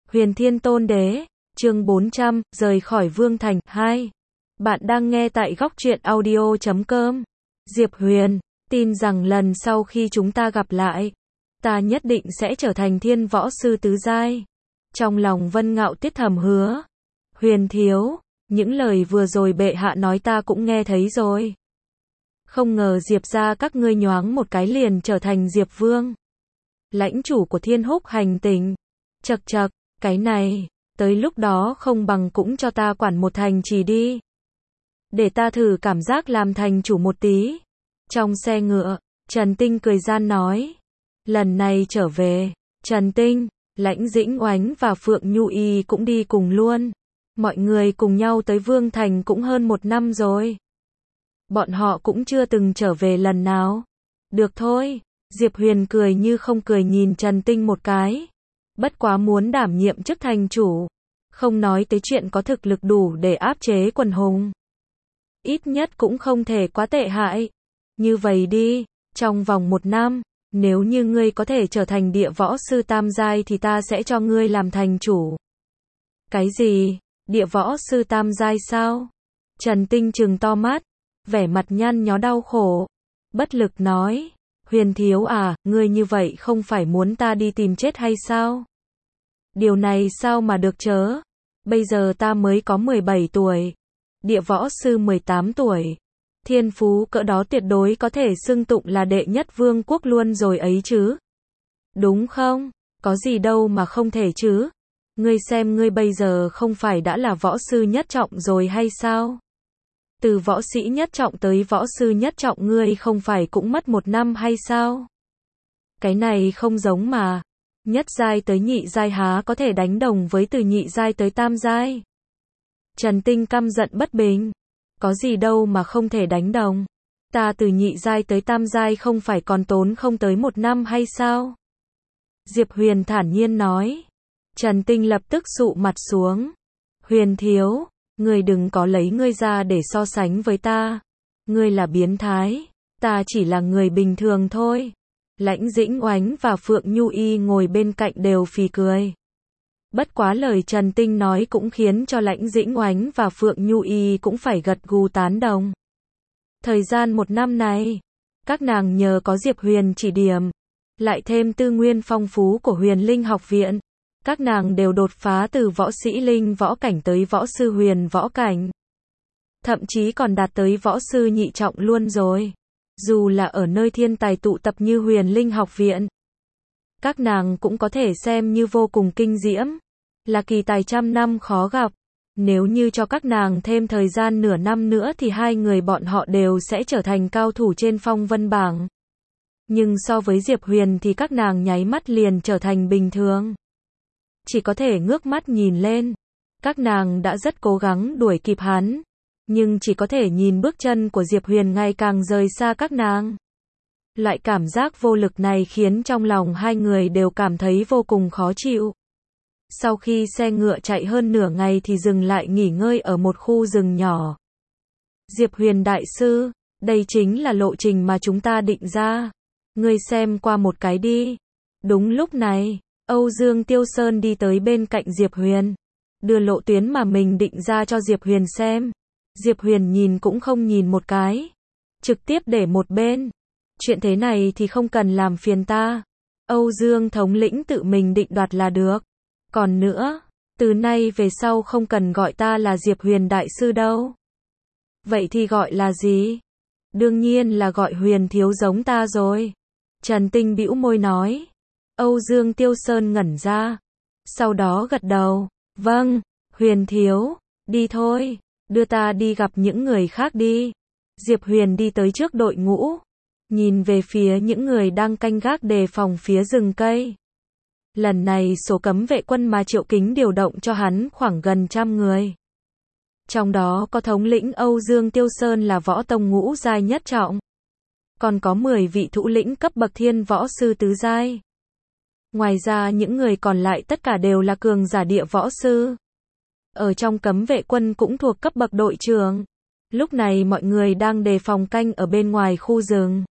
Huyền Thiên Tôn Đế, chương 400, rời khỏi Vương Thành, 2. Bạn đang nghe tại góc truyện audio.com. Diệp Huyền, tin rằng lần sau khi chúng ta gặp lại, ta nhất định sẽ trở thành thiên võ sư tứ giai. Trong lòng Vân Ngạo Tiết thầm hứa. Huyền thiếu, những lời vừa rồi bệ hạ nói ta cũng nghe thấy rồi. Không ngờ Diệp gia các ngươi nhoáng một cái liền trở thành Diệp Vương, lãnh chủ của Thiên Húc hành tinh. Chậc chậc, cái này, tới lúc đó không bằng cũng cho ta quản một thành trì đi. Để ta thử cảm giác làm thành chủ một tí. Trong xe ngựa, Trần Tinh cười gian nói. Lần này trở về, Trần Tinh, Lãnh Dĩnh Oánh và Phượng Nhu Y cũng đi cùng luôn. Mọi người cùng nhau tới Vương Thành cũng hơn 1 năm rồi. Bọn họ cũng chưa từng trở về lần nào. Được thôi, Diệp Huyền cười như không cười nhìn Trần Tinh một cái. Bất quá muốn đảm nhiệm chức thành chủ, không nói tới chuyện có thực lực đủ để áp chế quần hùng, ít nhất cũng không thể quá tệ hại. Như vậy đi, trong vòng 1 năm, nếu như ngươi có thể trở thành địa võ sư tam giai thì ta sẽ cho ngươi làm thành chủ. Cái gì? Địa võ sư tam giai sao? Trần Tinh trừng to mắt, vẻ mặt nhăn nhó đau khổ, bất lực nói. Huyền thiếu à, ngươi như vậy không phải muốn ta đi tìm chết hay sao? Điều này sao mà được chớ? Bây giờ ta mới có 17 tuổi, địa võ sư 18 tuổi. Thiên phú cỡ đó tuyệt đối có thể xưng tụng là đệ nhất vương quốc luôn rồi ấy chứ. Đúng không? Có gì đâu mà không thể chứ. Ngươi xem ngươi bây giờ không phải đã là võ sư nhất trọng rồi hay sao? Từ võ sĩ nhất trọng tới võ sư nhất trọng ngươi không phải cũng mất 1 năm hay sao? Cái này không giống mà. Nhất giai tới nhị giai há có thể đánh đồng với từ nhị giai tới tam giai? Trần Tinh căm giận bất bình. Có gì đâu mà không thể đánh đồng. Ta từ nhị giai tới tam giai không phải còn tốn không tới 1 năm hay sao? Diệp Huyền thản nhiên nói. Trần Tinh lập tức sụ mặt xuống. Huyền thiếu, ngươi đừng có lấy ngươi ra để so sánh với ta. Ngươi là biến thái, ta chỉ là người bình thường thôi. Lãnh Dĩnh Oánh và Phượng Nhu Y ngồi bên cạnh đều phì cười. Bất quá lời Trần Tinh nói cũng khiến cho Lãnh Dĩnh Oánh và Phượng Nhu Y cũng phải gật gù tán đồng. Thời gian 1 năm này, các nàng nhờ có Diệp Huyền chỉ điểm, lại thêm tư nguyên phong phú của Huyền Linh học viện, các nàng đều đột phá từ võ sĩ linh võ cảnh tới võ sư huyền võ cảnh. Thậm chí còn đạt tới võ sư nhị trọng luôn rồi. Dù là ở nơi thiên tài tụ tập như Huyền Linh học viện, các nàng cũng có thể xem như vô cùng kinh diễm, là kỳ tài trăm năm khó gặp. Nếu như cho các nàng thêm thời gian nửa năm nữa thì hai người bọn họ đều sẽ trở thành cao thủ trên phong vân bảng. Nhưng so với Diệp Huyền thì các nàng nháy mắt liền trở thành bình thường. Chỉ có thể ngước mắt nhìn lên. Các nàng đã rất cố gắng đuổi kịp hắn, nhưng chỉ có thể nhìn bước chân của Diệp Huyền ngày càng rời xa các nàng. Loại cảm giác vô lực này khiến trong lòng hai người đều cảm thấy vô cùng khó chịu. Sau khi xe ngựa chạy hơn nửa ngày thì dừng lại nghỉ ngơi ở một khu rừng nhỏ. Diệp Huyền đại sư, đây chính là lộ trình mà chúng ta định ra. Ngươi xem qua một cái đi. Đúng lúc này, Âu Dương Tiêu Sơn đi tới bên cạnh Diệp Huyền, đưa lộ tuyến mà mình định ra cho Diệp Huyền xem. Diệp Huyền nhìn cũng không nhìn một cái, trực tiếp để một bên. Chuyện thế này thì không cần làm phiền ta. Âu Dương thống lĩnh tự mình định đoạt là được. Còn nữa, từ nay về sau không cần gọi ta là Diệp Huyền đại sư đâu. Vậy thì gọi là gì? Đương nhiên là gọi Huyền thiếu giống ta rồi. Trần Tinh bĩu môi nói. Âu Dương Tiêu Sơn ngẩn ra, sau đó gật đầu. Vâng, Huyền thiếu, đi thôi, đưa ta đi gặp những người khác đi. Diệp Huyền đi tới trước đội ngũ, nhìn về phía những người đang canh gác đề phòng phía rừng cây. Lần này số cấm vệ quân mà Triệu Kính điều động cho hắn khoảng gần 100 người. Trong đó có thống lĩnh Âu Dương Tiêu Sơn là võ tông ngũ giai nhất trọng. Còn có 10 vị thủ lĩnh cấp bậc thiên võ sư tứ giai. Ngoài ra những người còn lại tất cả đều là cường giả địa võ sư. Ở trong cấm vệ quân cũng thuộc cấp bậc đội trưởng. Lúc này mọi người đang đề phòng canh ở bên ngoài khu rừng.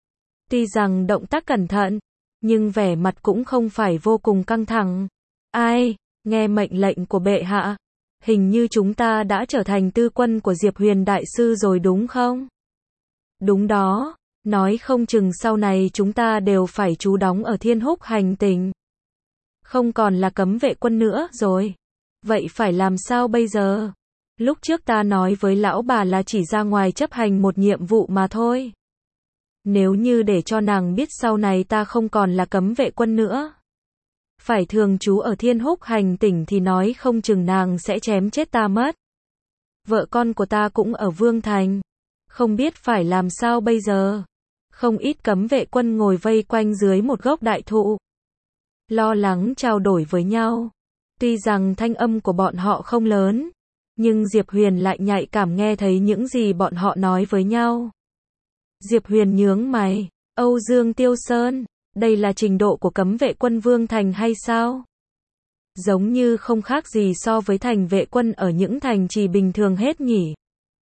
Tuy rằng động tác cẩn thận, nhưng vẻ mặt cũng không phải vô cùng căng thẳng. Ai? Nghe mệnh lệnh của bệ hạ. Hình như chúng ta đã trở thành tư quân của Diệp Huyền đại sư rồi đúng không? Đúng đó, nói không chừng sau này chúng ta đều phải trú đóng ở Thiên Húc hành tinh. Không còn là cấm vệ quân nữa rồi. Vậy phải làm sao bây giờ? Lúc trước ta nói với lão bà là chỉ ra ngoài chấp hành một nhiệm vụ mà thôi. Nếu như để cho nàng biết sau này ta không còn là cấm vệ quân nữa, phải thường trú ở Thiên Húc hành tinh thì nói không chừng nàng sẽ chém chết ta mất. Vợ con của ta cũng ở Vương Thành. Không biết phải làm sao bây giờ. Không ít cấm vệ quân ngồi vây quanh dưới một gốc đại thụ, lo lắng trao đổi với nhau. Tuy rằng thanh âm của bọn họ không lớn, nhưng Diệp Huyền lại nhạy cảm nghe thấy những gì bọn họ nói với nhau. Diệp Huyền nhướng mày, Âu Dương Tiêu Sơn, đây là trình độ của cấm vệ quân Vương Thành hay sao? Giống như không khác gì so với thành vệ quân ở những thành trì bình thường hết nhỉ.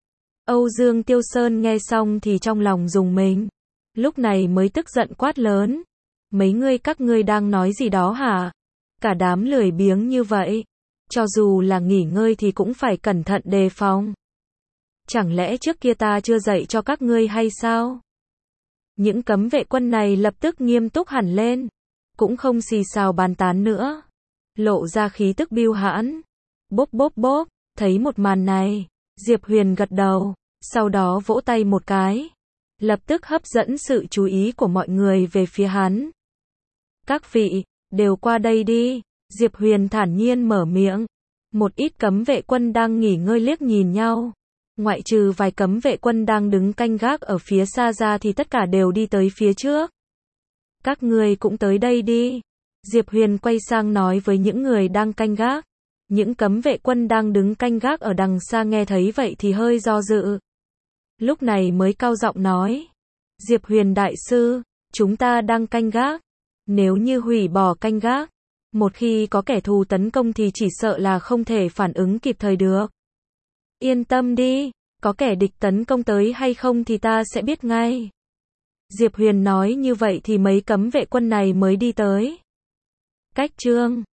Âu Dương Tiêu Sơn nghe xong thì trong lòng rùng mình. Lúc này mới tức giận quát lớn. Mấy ngươi các ngươi đang nói gì đó hả? Cả đám lười biếng như vậy. Cho dù là nghỉ ngơi thì cũng phải cẩn thận đề phòng. Chẳng lẽ trước kia ta chưa dạy cho các ngươi hay sao? Những cấm vệ quân này lập tức nghiêm túc hẳn lên. Cũng không xì xào bàn tán nữa. Lộ ra khí tức bưu hãn. Bốp bốp bốp, thấy một màn này, Diệp Huyền gật đầu, sau đó vỗ tay một cái. Lập tức hấp dẫn sự chú ý của mọi người về phía hắn. Các vị, đều qua đây đi. Diệp Huyền thản nhiên mở miệng. Một ít cấm vệ quân đang nghỉ ngơi liếc nhìn nhau. Ngoại trừ vài cấm vệ quân đang đứng canh gác ở phía xa ra thì tất cả đều đi tới phía trước. Các ngươi cũng tới đây đi. Diệp Huyền quay sang nói với những người đang canh gác. Những cấm vệ quân đang đứng canh gác ở đằng xa nghe thấy vậy thì hơi do dự. Lúc này mới cao giọng nói. Diệp Huyền đại sư, chúng ta đang canh gác. Nếu như hủy bỏ canh gác, một khi có kẻ thù tấn công thì chỉ sợ là không thể phản ứng kịp thời được. Yên tâm đi, có kẻ địch tấn công tới hay không thì ta sẽ biết ngay. Diệp Huyền nói như vậy thì mấy cấm vệ quân này mới đi tới. Cách chương